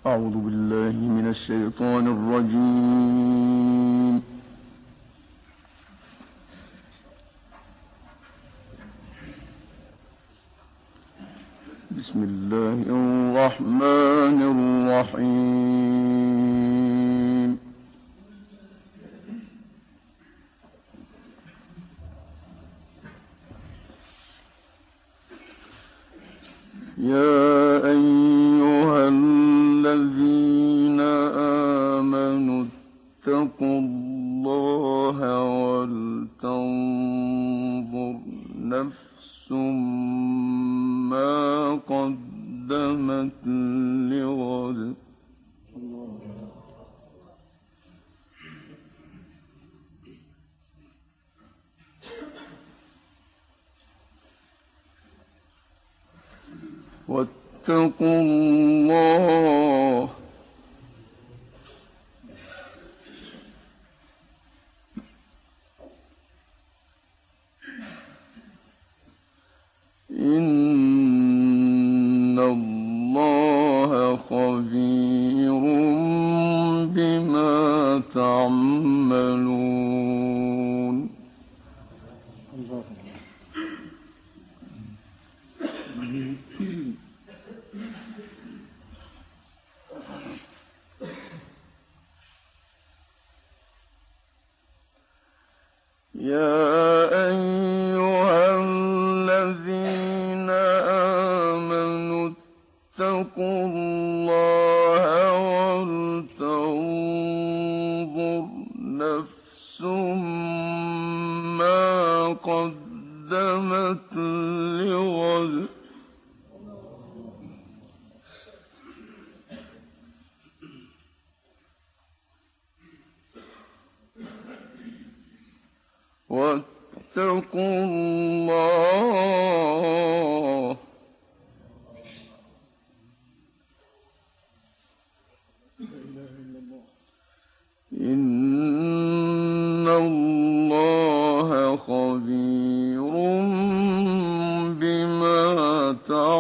أعوذ بالله من الشيطان الرجيم. بسم الله الرحمن الرحيم. يا أيها الذين آمنوا اتقوا الله ولتنظر نفس ما قدمت لغد واتقوا الله إن الله خبير بما تعملون. يا أيها الذين آمنوا اتقوا الله ولتنظر نفس ما قدمت لغد واتقوا الله إن الله خبير بما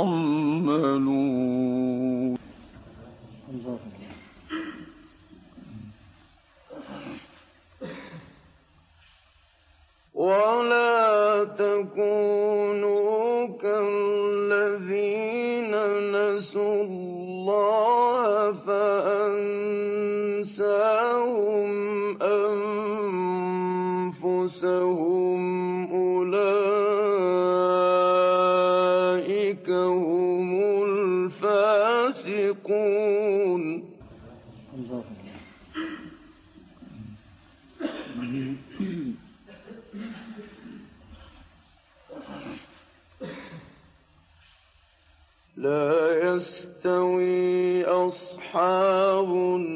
تعملون. ولا تكونوا كالذين نسوا الله فأنساهم أنفسهم أولئك هم الفاسقون. لا يستوي أصحاب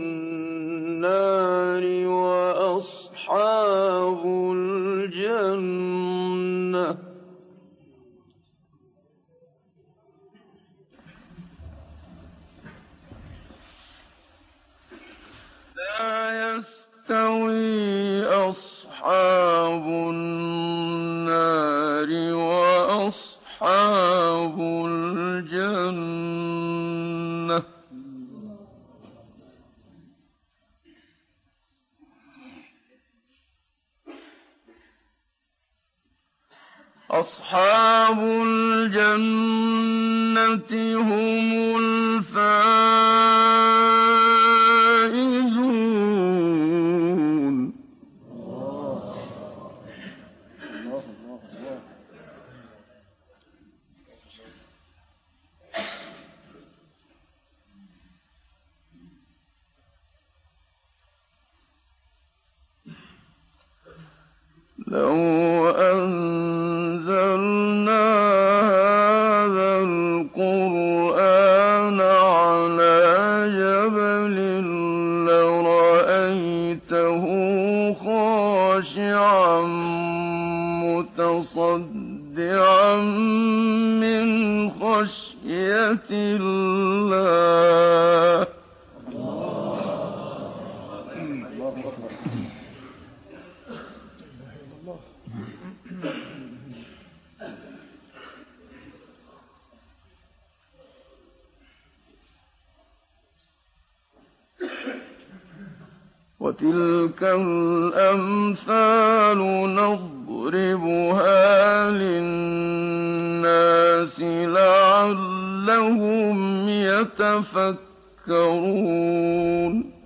النار وأصحاب الجنة لا يستوي أصحاب النار وأصحاب الجنة أصحاب الجنة هم الفائزون. لو أنزلنا هذا القرآن على جبل لرأيته خاشعا متصدعا من خشية الله. وتلك الأمثال نضربها للناس لعلهم يتفكرون.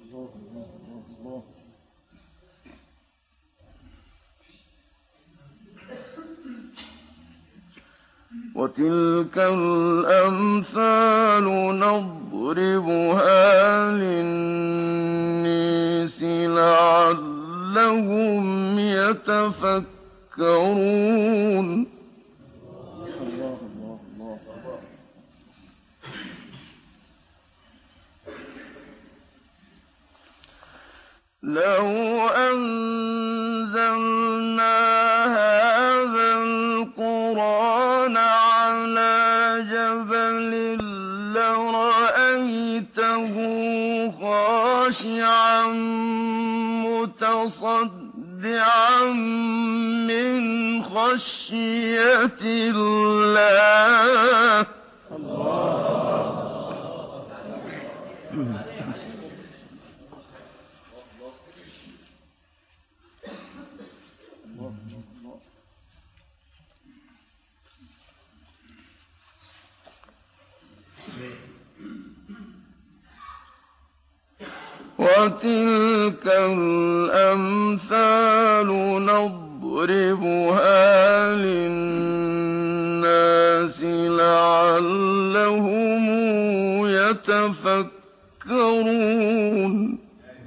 وتلك الأمثال نضربها للناس لعلهم يتفكرون. لو أنزلنا هذا القرآن على جبل لرأيته خاشعا متصدعا من خشية الله. وتلك الأمثال نضربها للناس لعلهم يتفكرون.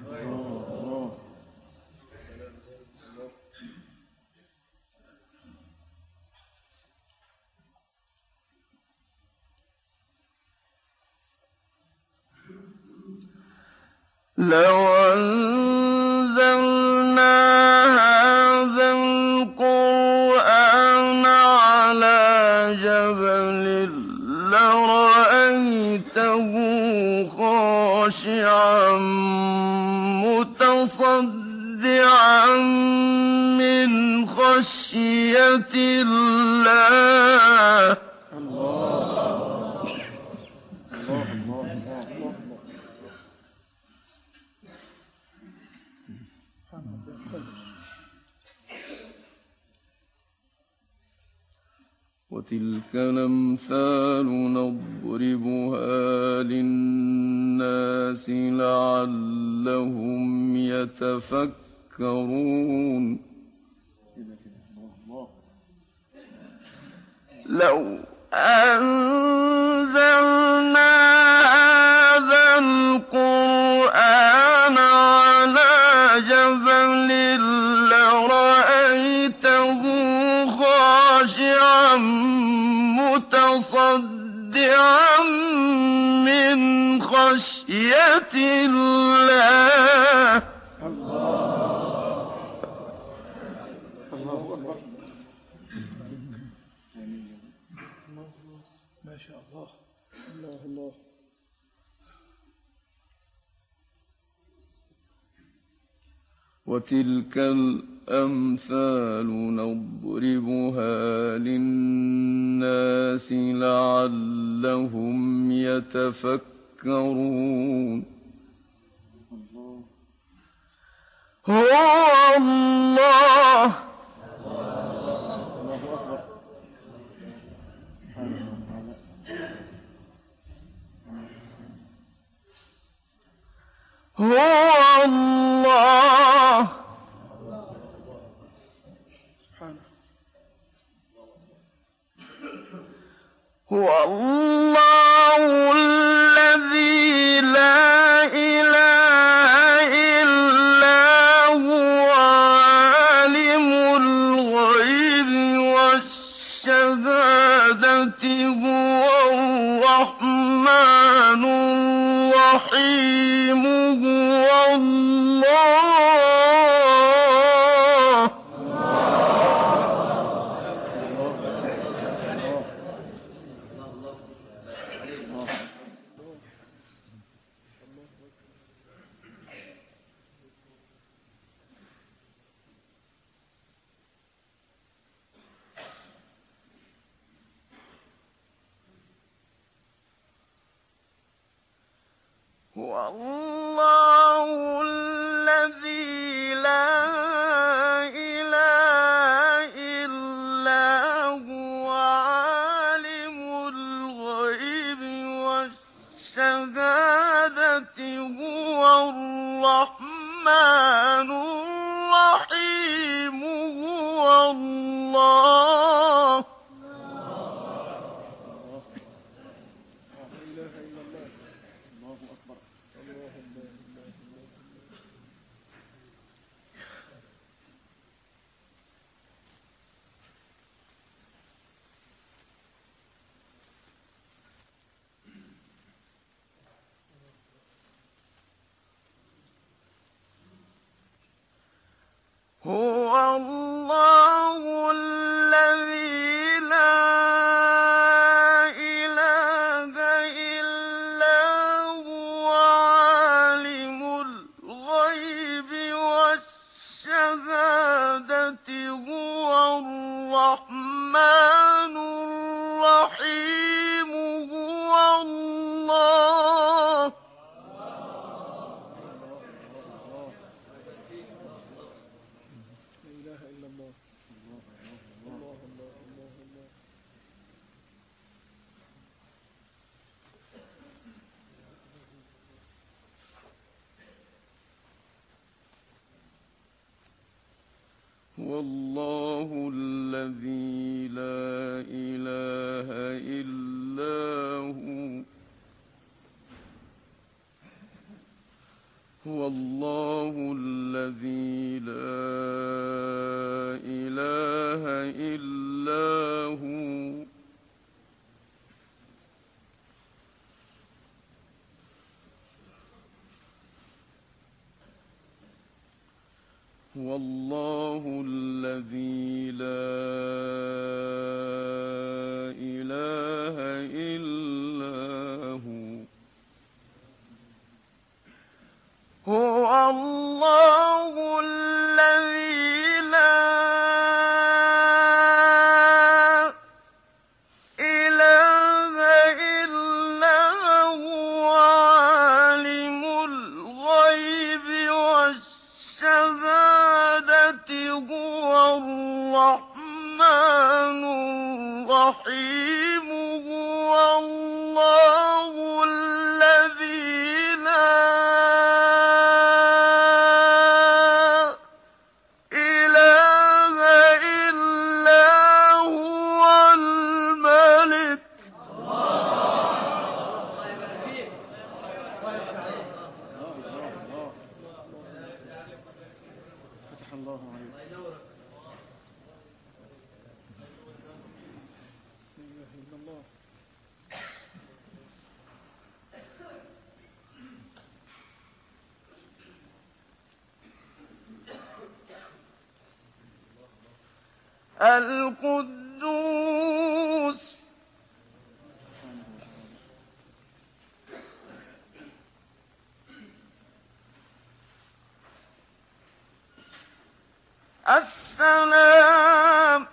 لو أنزلنا هذا القرآن على جبل لرأيته خاشعا متصدعا من خشية الله. وتلك الأمثال نضربها للناس لعلهم يتفكرون. لو أنزلنا هذا القرآن على جبل لرأيته خاشعا متصدعا من خشية الله. ما شاء الله. الله الله. وتلك الأمثال نضربها للناس لعلهم يتفكرون. هو الله هو الله هو الله الذي لا إله إلا هو عالم الغيب والشهادة هو الرحمن الرحيم هو الله. هو الله الشهادة هو الرحمن الرحيم هو الله. هو الله الذي لا إله إلا هو عالم الغيب والشهادة هو الرحمن الرحيم هو الله. هو الله الذي لا إله إلا هو. هو الله الذي لا إله إلا هو. هو الله الذي لا إله إلا هو. هو الله الذي لا إله إلا هو عالم الغيب والشهادة هو الرحمن الرحيم هو الله الذي لا إله إلا هو الملك. فتح الله عليك. لا إله إلا الله. القدوس السلام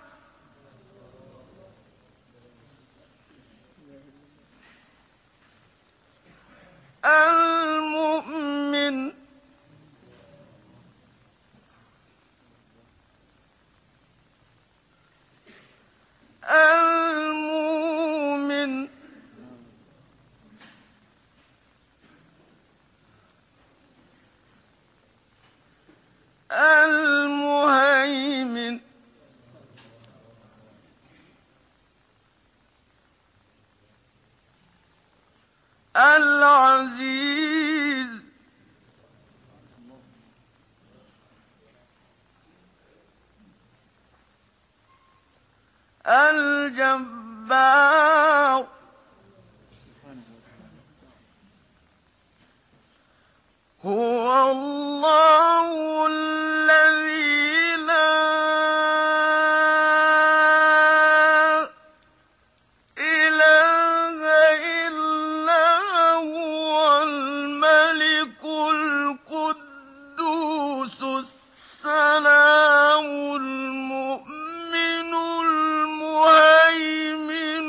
المؤمن المؤمن المهيمن العزيز الجبار هو الله الذي لا إله إلا هو الملك القدوس السلام المؤمن المهيمن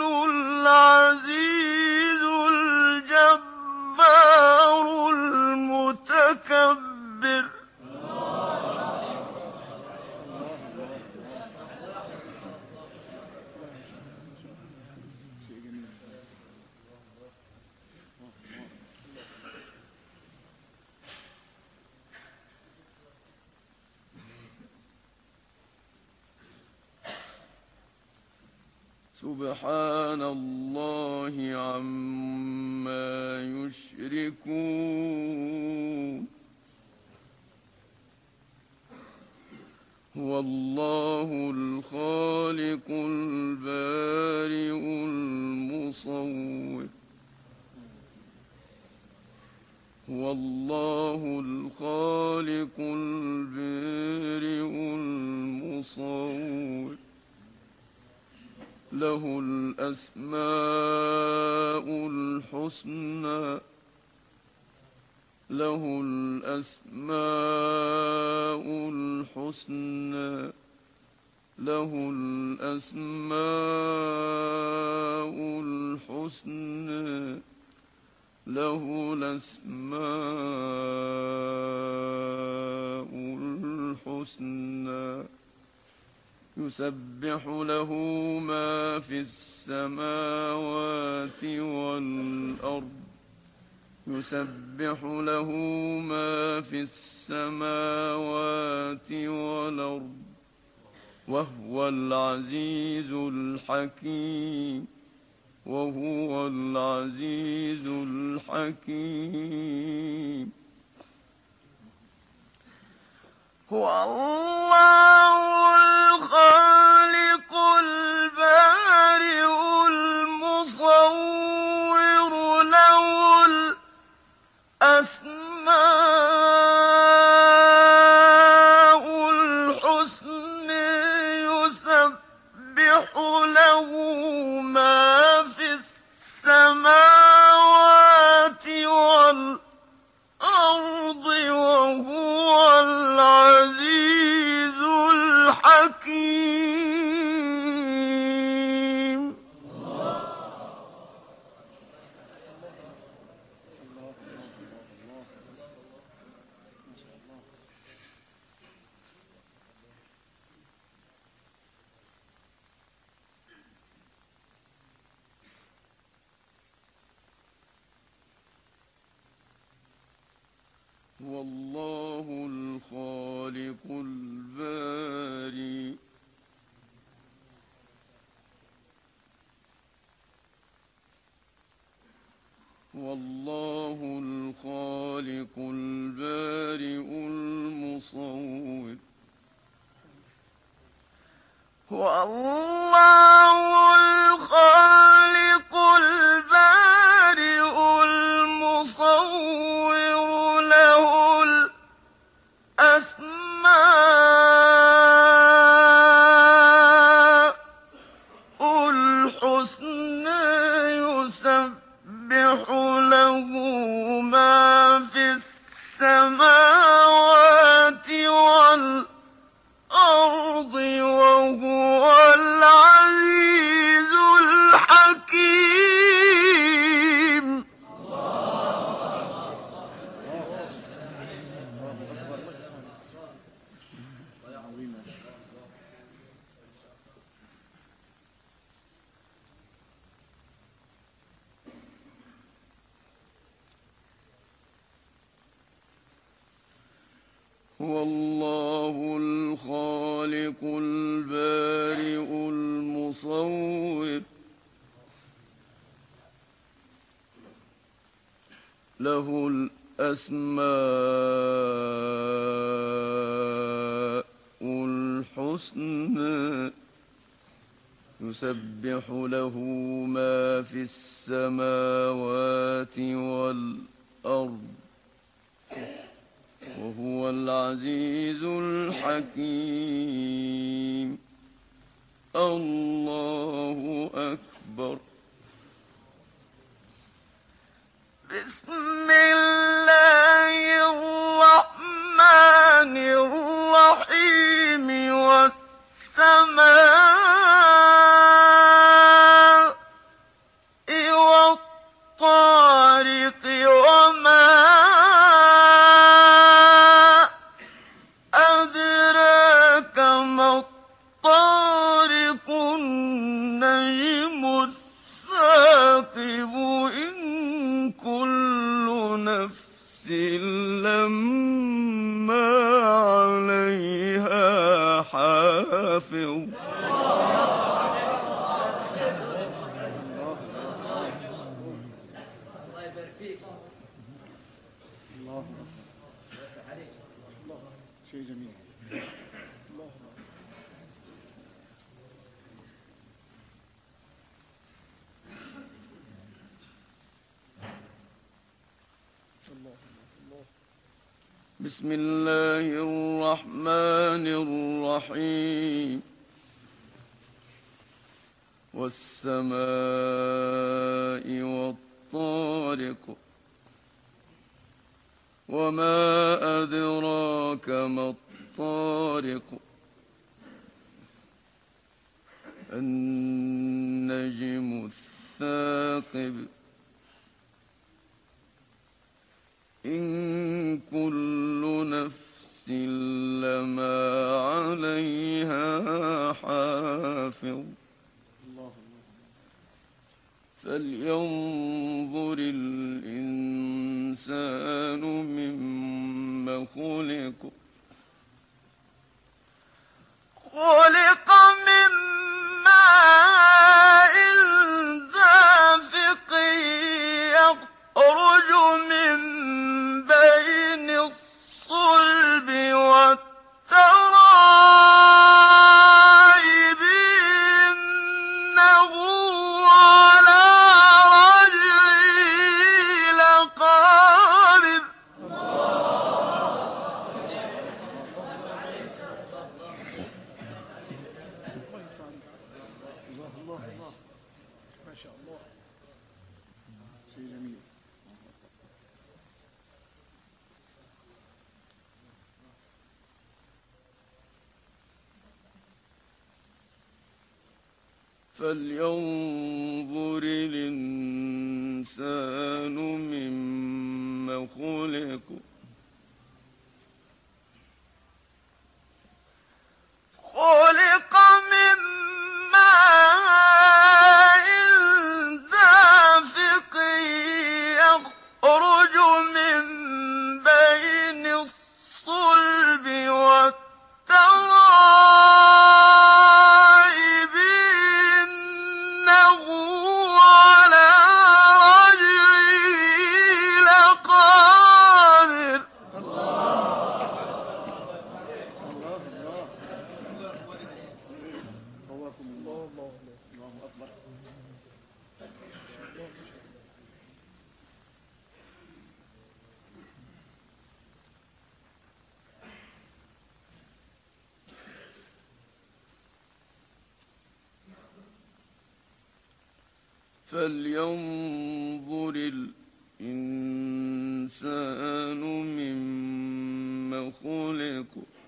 العزيز الجبار المتكبر سبحان الله عما يشركون هو الله الخالق البارئ المصور هو الله الخالق البارئ المصور له الأسماء الحسنى له الأسماء الحسنى له الأسماء الحسنى له الأسماء الحسنى يسبح له ما في السماوات والأرض يسبح له ما في السماوات والأرض وهو العزيز الحكيم وهو العزيز الحكيم هو الله الخالق البارئ المصور له الأسماء الحسنى يسبح له ما في السماوات والأرض وهو العزيز الحكيم هو الله الخالق البارئ هو الله الخالق البارئ المصور هو الله الخالق البارئ المصور له الأسماء الحسنى يسبح له ما في السماوات والأرض وهو العزيز الحكيم هو الله الخالق البارئ المصور له الأسماء الحسنى يسبح له ما في السماوات والأرض وهو العزيز الحكيم الله أكبر بسم الله الرحمن الرحيم والسماء والطارق وما أدراك ما الطارق النجم الثاقب إن كل نفس لما عليها حافظ الله الله شيء جميل. الله الله الله. بسم الله الرحمن الرحيم. والسماء والطارق وما أدراك ما الطارق النجم الثاقب إن كل نفس لما عليها حافظ فلينظر الإنسان مما خلق خلق من ماء دافق يخرج من بين الصلب والترائب إنه على رجعه لقادر. الله الله ما شاء الله شيء جميل. فلينظر الإنسان مما خلق خلق من ماء دافق يخرج من بين الصلب والترائب إنه على رجعه لقادر. قواكم الله الله الله أكبر. فلينظر الإنسان مما خلق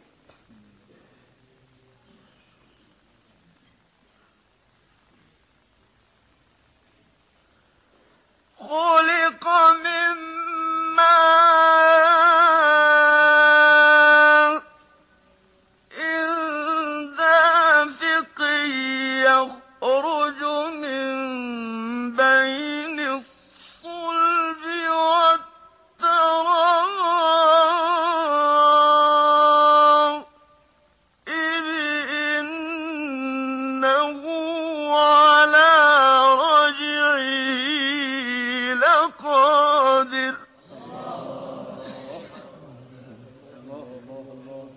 خلق من ماء دافق يخرج من بين الصلب والترائب إنه على رجعه لقادر. الله الله الله.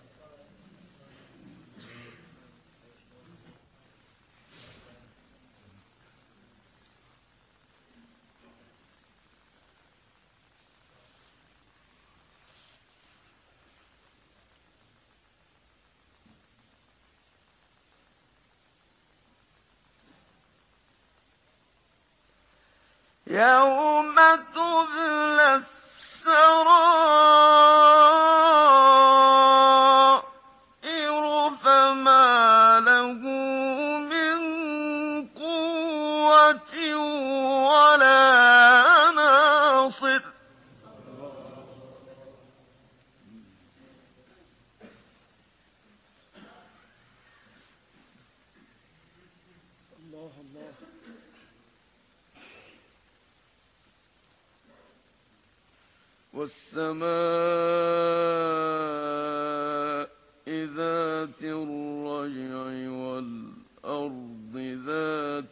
يوم تبلى السرائر فما له من قوة ولا ناصر. الله الله. والسماء ذات الرجع والأرض ذات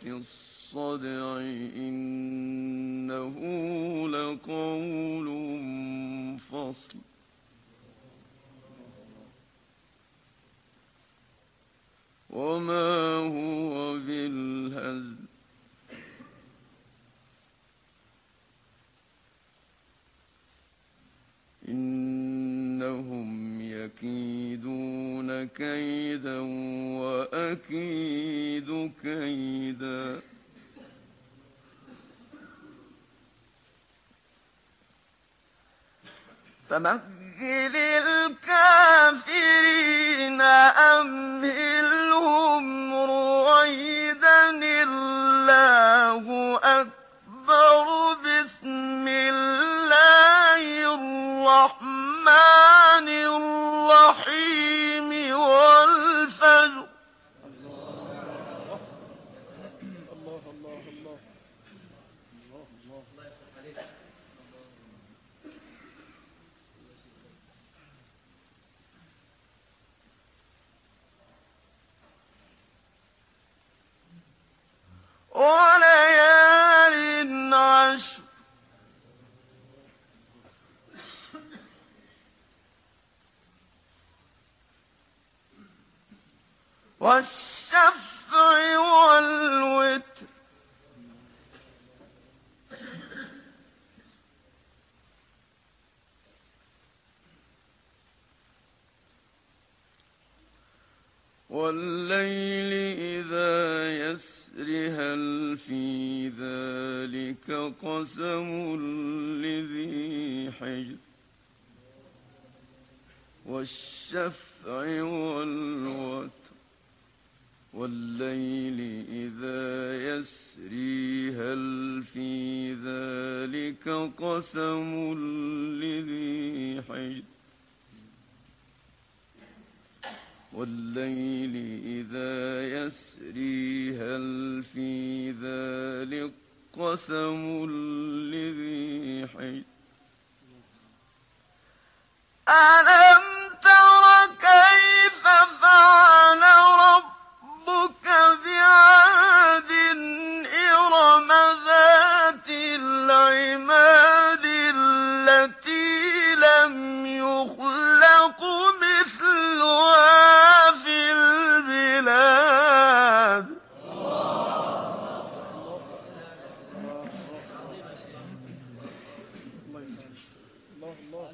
الصدع إنه لقول الفصل وما هو بالهزل إنهم يكيدون كيدا وأكيد كيدا فمهل الكافرين أمهلهم رويدا الله أكبر بسم الله الرحمن الرحيم والفجر الله الله الله الله الله وليال عشر والشفع والوتر والليل إذا يسر هل في ذلك قسم لذي حجر والشفع والوتر والليل إذا يسري هل في ذلك قسم لذي حجر والليل إذا يسري هل في ذلك قسم لذي حجر ألم تر كيف فعل ربك بعاد إرم ذات العماد التي لم يخلق مثلها في البلاد الله الله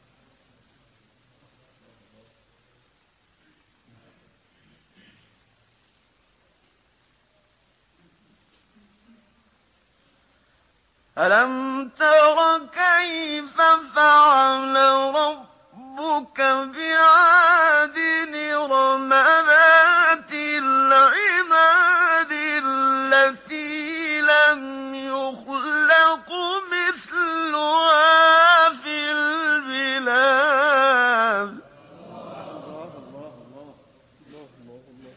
ألم تر كيف فعل ربك بعاد إرم ذات العماد التي لم يخلق مثلها في البلاد الله الله الله الله الله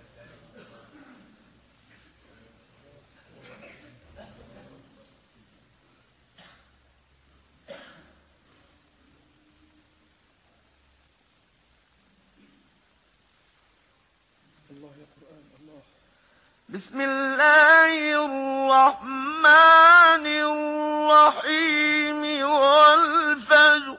الله يا قرآن الله بسم الله الرحمن الرحيم والفجر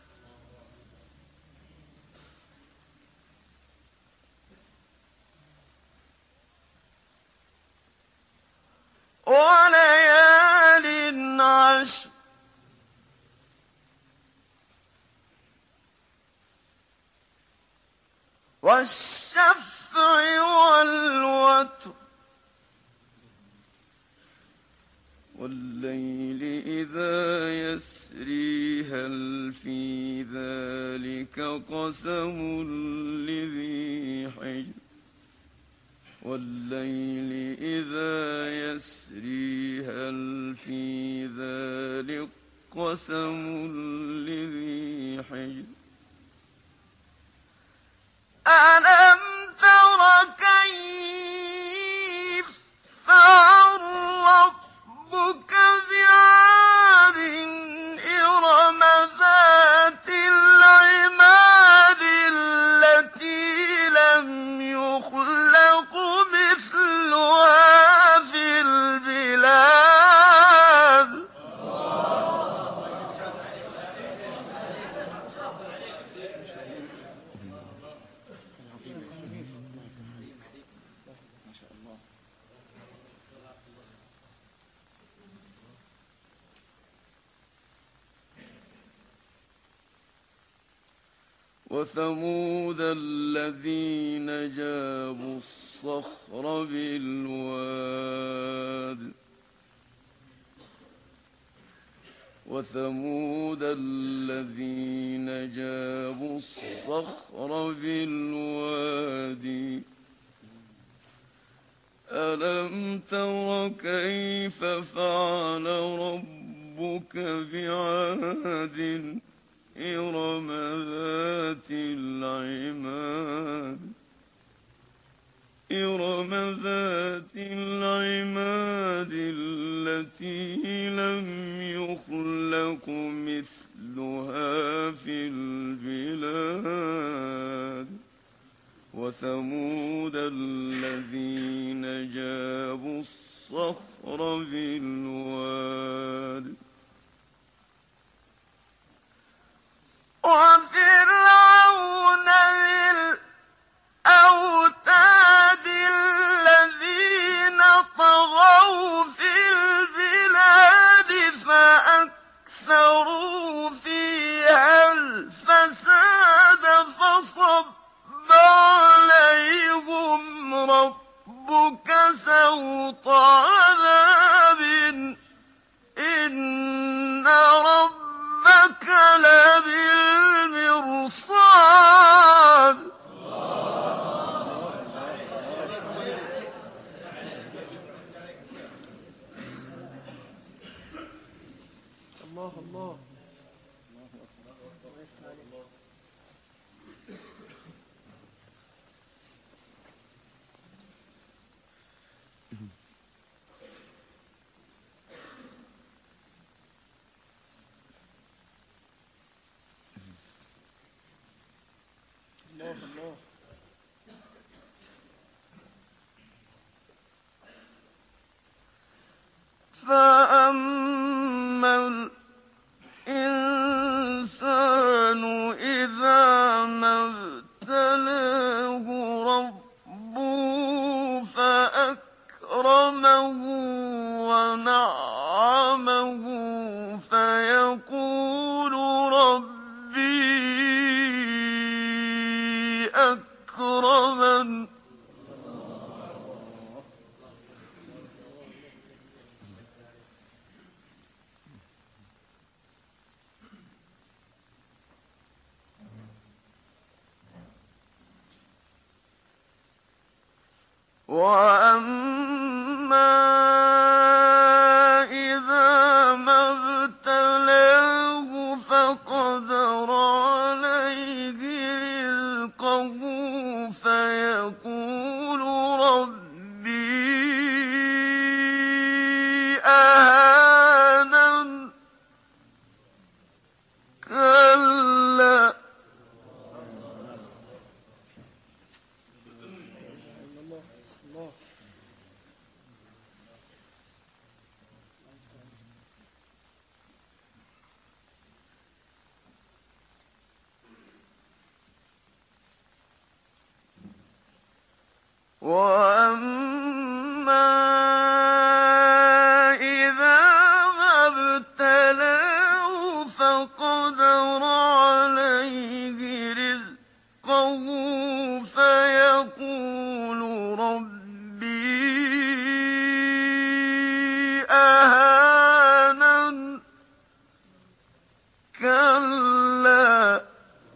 وليال عشر والشفع والوتر والليل إذا يسري هل في ذلك قسم لذي حجر والليل إذا يسري هل في ذلك قسم لذي حجر ألم تر كيف فعل ربك بعاد إرم ذات العماد التي لم يخلق مثلها في البلاد وثمود الذين جابوا الصخر بالواد وثمود الذين جابوا الصخر بالوادي ألم تر كيف فعل ربك بعاد إرم ذات العماد التي لم يخلق مثلها في البلاد وثمود الذين جابوا الصخر بالواد وفرعون ذي الأوتاد الذين طغوا في البلاد فأكثروا فيها الفساد فصب عليهم ربك سوط عذاب إن ربك لبالمرصاد الله الله الله الله فأما الإنسان إذا ما ابتلاه ربه فأكرمه ونعمه فيقول ربي أكرمن وأما إذا ما ابتلاه فقدر عليه رزقه فيقول ربي أهانن كلا الله الله وأما إذا ما ابتلاه فقدر عليه رزقه فيقول ربي أهانن كلا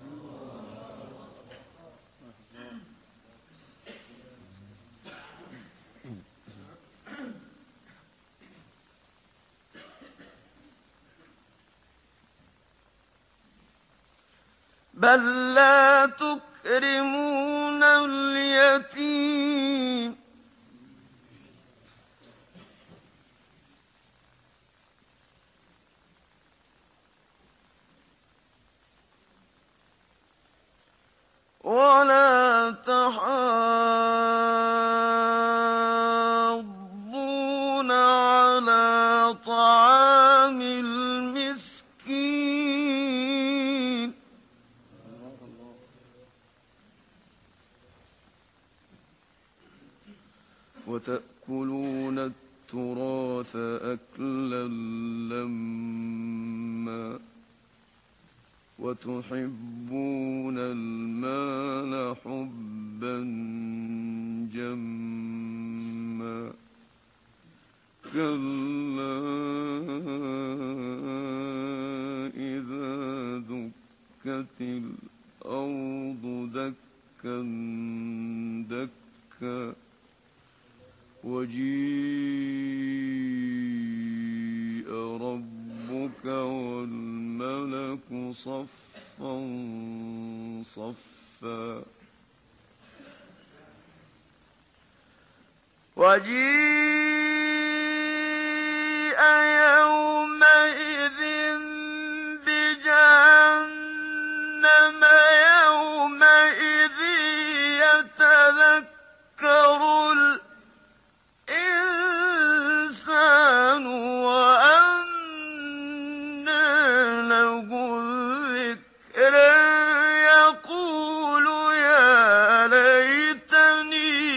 بل لا تكرمون اليتيم ولا تحاضون على طعام المسكين وتأكلون التراث أكلا لما وتحبون المال حبا جما كلا إذا دكت الأرض دكا دكا وجيء ربك والملك صفا صفا وجيء يومئذ بجهنم يومئذ يتذكر الإنسان وأنى له الذكر يقول يا ليتني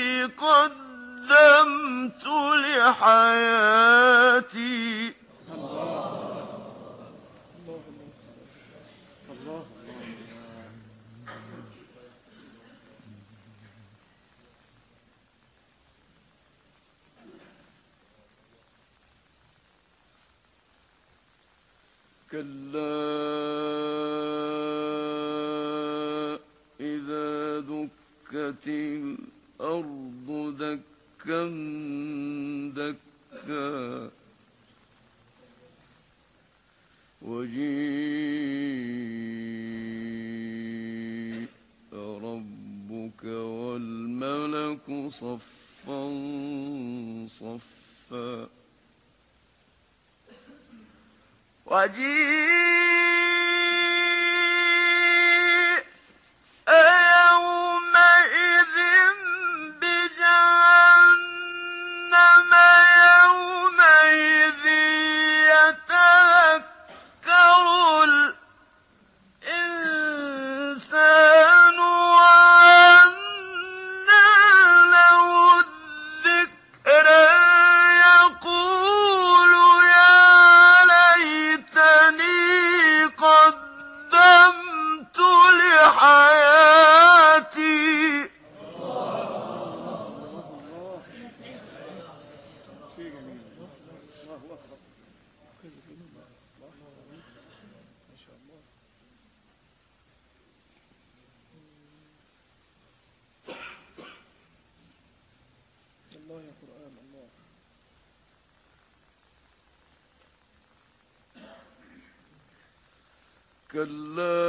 قدمت لحياتي كلا إذا دكت الأرض دكا دكا وجيء ربك والملك صفا صفا وجيء يومئذ بجهنم يومئذ يتذكر الإنسان وأنى له الذكر يقول يا ليتني قدمت لحياتي شيء جميل. الله أكبر. ما شاء الله. الله يا قرآن الله. كلا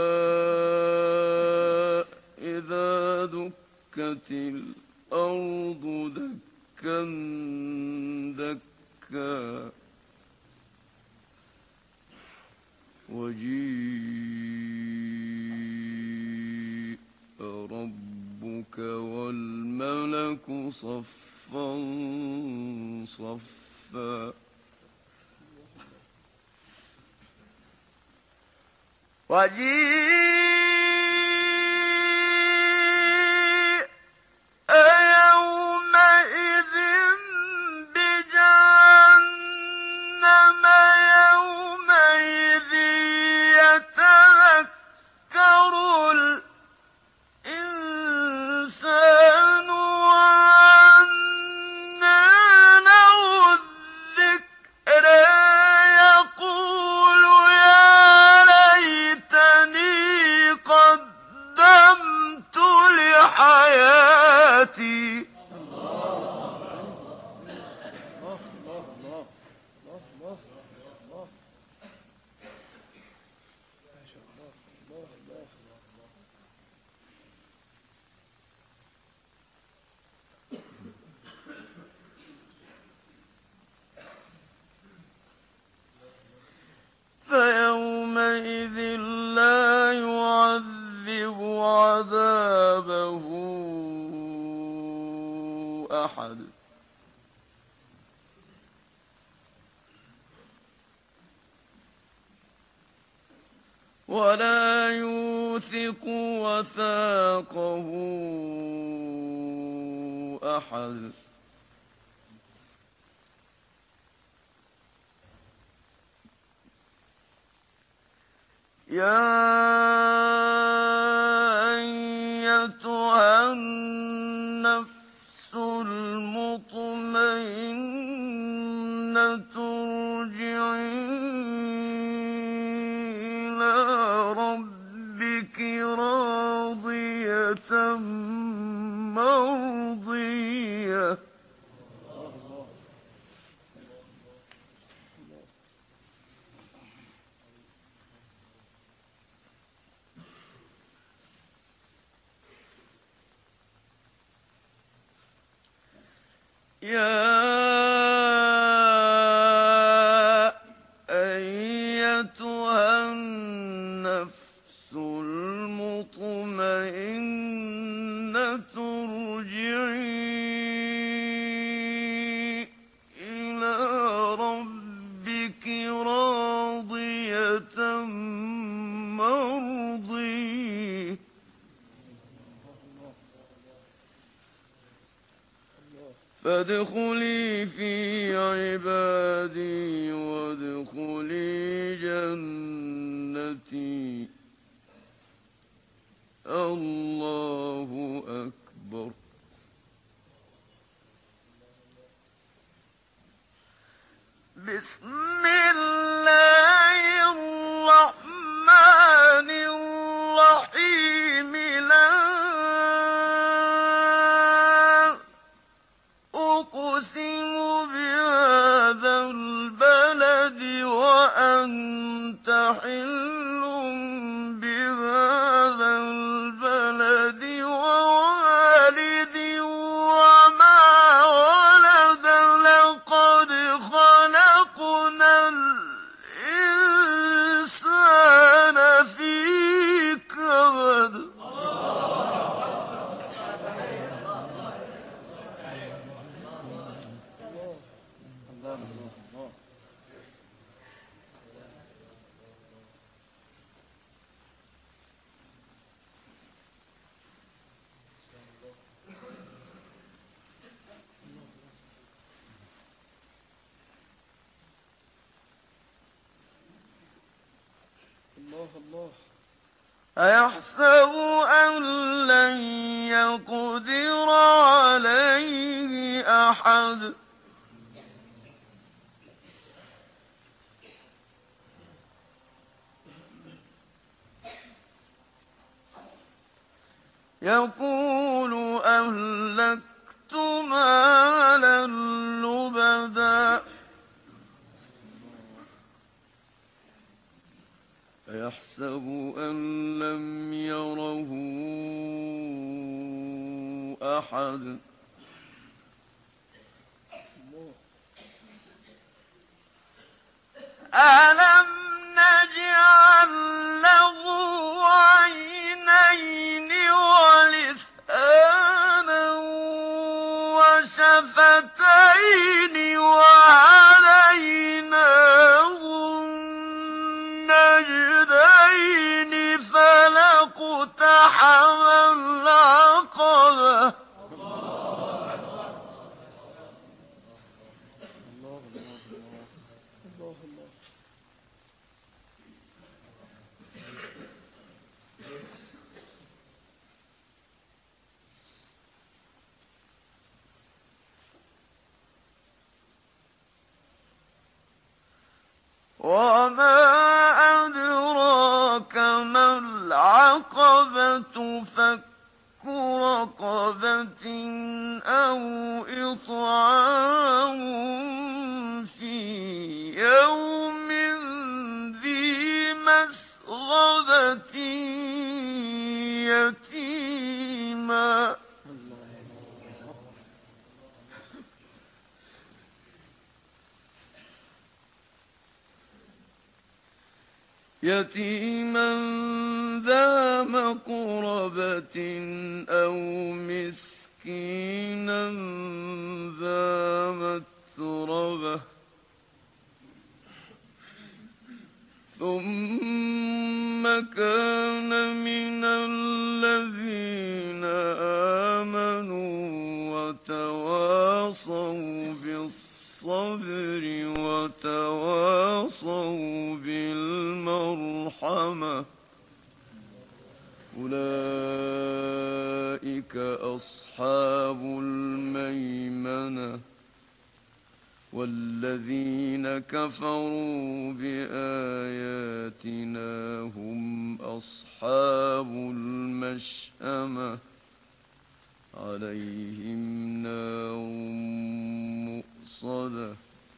إذا دكت الأرض دكا دكا وجيء ربك والملك صفا صفا وجيء يومئذ بجهنم يومئذ يتذكر الإنسان وأنى له الذكر يقول يا ليتني قدمت لحياتي فيومئذ لا يعذب عذابه أحد ولا يوثق وثاقه أحد أيتها النفس المطمئنة ارجعي إلى ربك راضية مرضية. يا أيتها النفس المطمئنة ارجعي إلى ربك راضية مرضية. فادخلي في عبادي وادخلي جنتي. الله أكبر. بسم الله الرحمن الرحيم. لا أقسم بهذا البلد وأنت حل بهذا البلد ووالد وما ولد. لقد خلقنا الإنسان في كبد. الله الله. أيحسب أن لن يقدر عليه أحد. يقول أهلكت مالا لبدا. أيحسب أن لم يره أحد. ألم نجعل له عينين ولسانا وشفتين وهديناه النجدين. فلاقتحم العقبة. الله الله. وما أدراك ما العقبة. فك رقبة أو إطعام في يوم ذي مسغبة يتيما. يتيما ذا مقربة أو مسكينا ذا متربة. ثم كان من الذين آمنوا وتواصوا بالصبر وتواصوا بالمرحمة. ملحمة أولئك أصحاب الميمنة والذين كفروا بآياتنا هم أصحاب المشأمة عليهم نار مؤصدة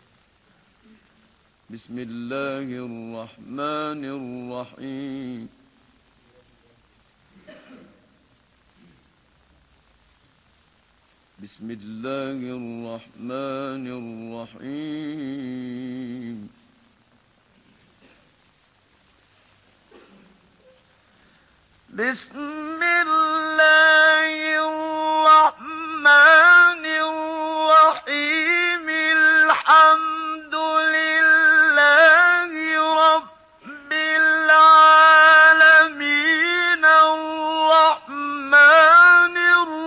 بسم الله الرحمن الرحيم بسم الله الرحمن الرحيم بسم الله الرحمن الرحيم الحمد لله رب العالمين الرحمن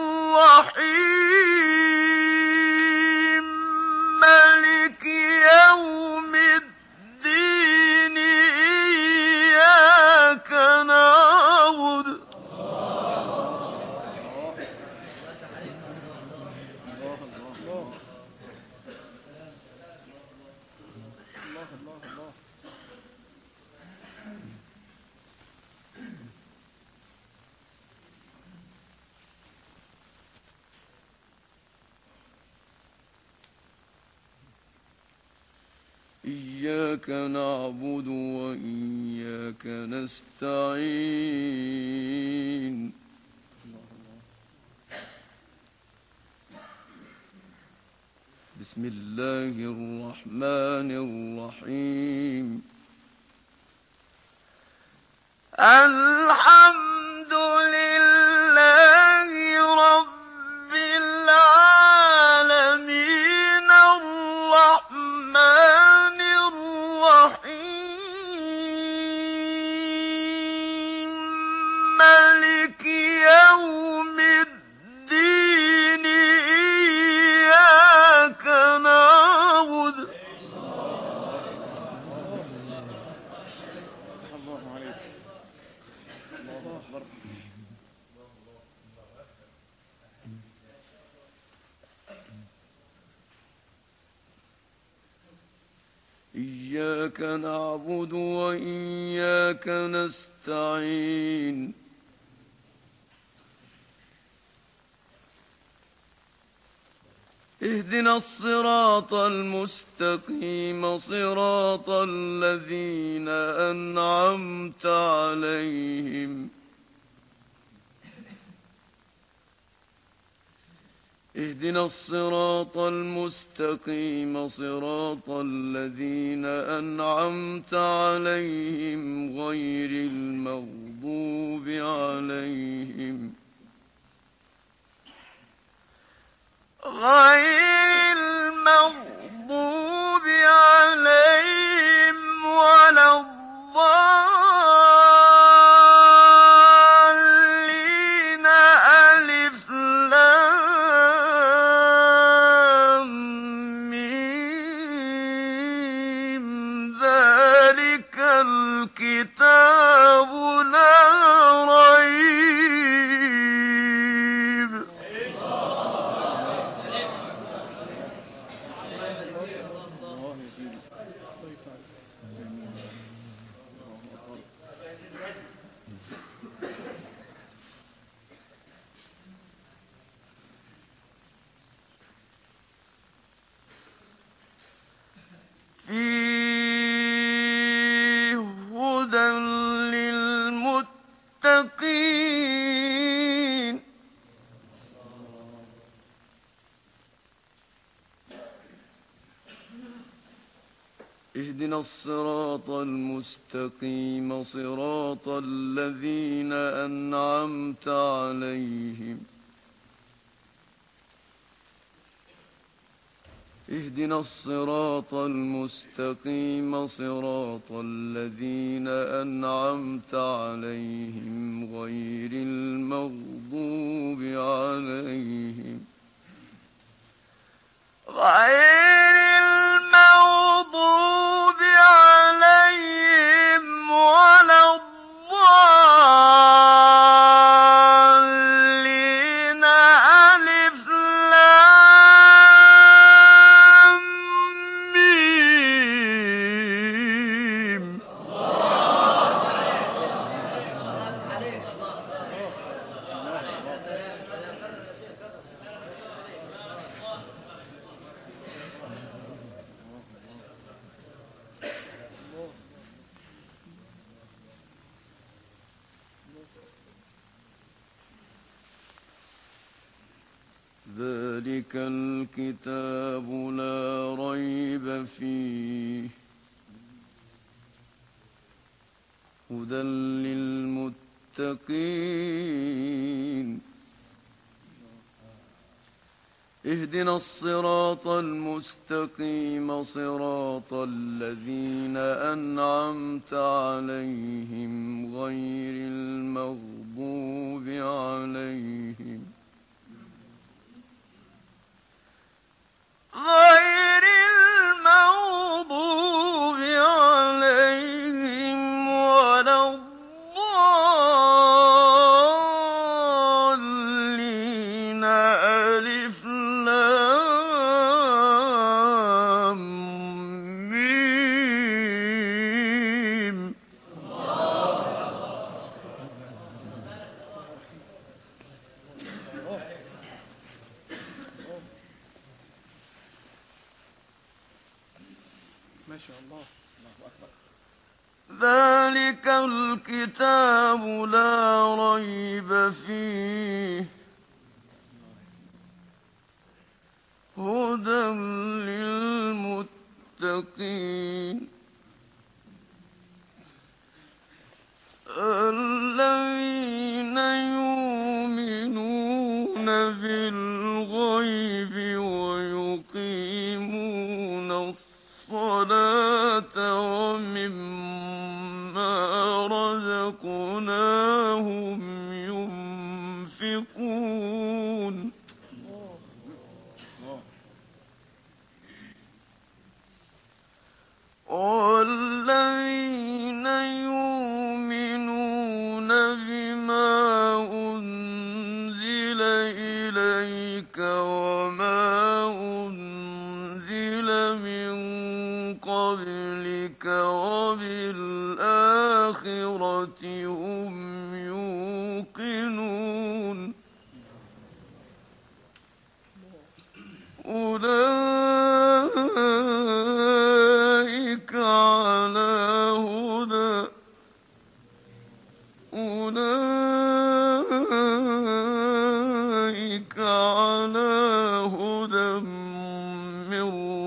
الرحيم مالك يوم الدين إياك نعبد إياك نعبد وإياك نستعين بسم الله الرحمن الرحيم الحمد لله رب العالمين الرحمن الرحيم مالك يوم الدين إياك نعبد الله عليك. الله أكبر. إياك نعبد وإياك نستعين اهدنا الصراط المستقيم صراط الذين أنعمت عليهم اهدنا الصراط المستقيم صراط الذين أنعمت عليهم غير المغضوب عليهم غير المغضوب عليهم ولا الضالين ألف لام ميم ذلك الكتاب لا ريب الله يا سيدي. الله تعالى. الله أكبر. فيه هدى للمتقين اهدنا الصراط المستقيم صراط الذين أنعمت عليهم اهدنا الصراط المستقيم صراط الذين أنعمت عليهم غير المغضوب عليهم غير المغضوب عليهم ولا ذلك الكتاب لا ريب فيه هدى للمتقين اهدنا الصراط المستقيم صراط الذين أنعمت عليهم غير المغضوب عليهم غير المغضوب عليهم ولا الضالين ألف لام ميم ما شاء الله. الله أكبر. ذلك الكتاب لا ريب فيه هدى للمتقين الذين يؤمنون بالغيب ويقيمون الصلاة ومما رزقناهم ينفقون والذين يؤمنون بما أنزل إليك وما أنزل من قبلك وبالآخرة هم يوقنون أولئك على هدى أولئك على هدى من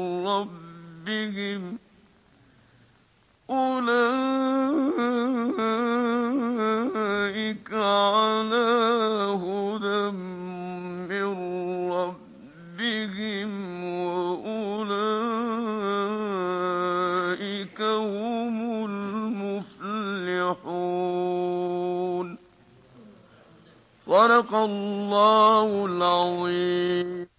ربهم أولئك على هدى من ربهم وأولئك هم المفلحون صدق الله العظيم.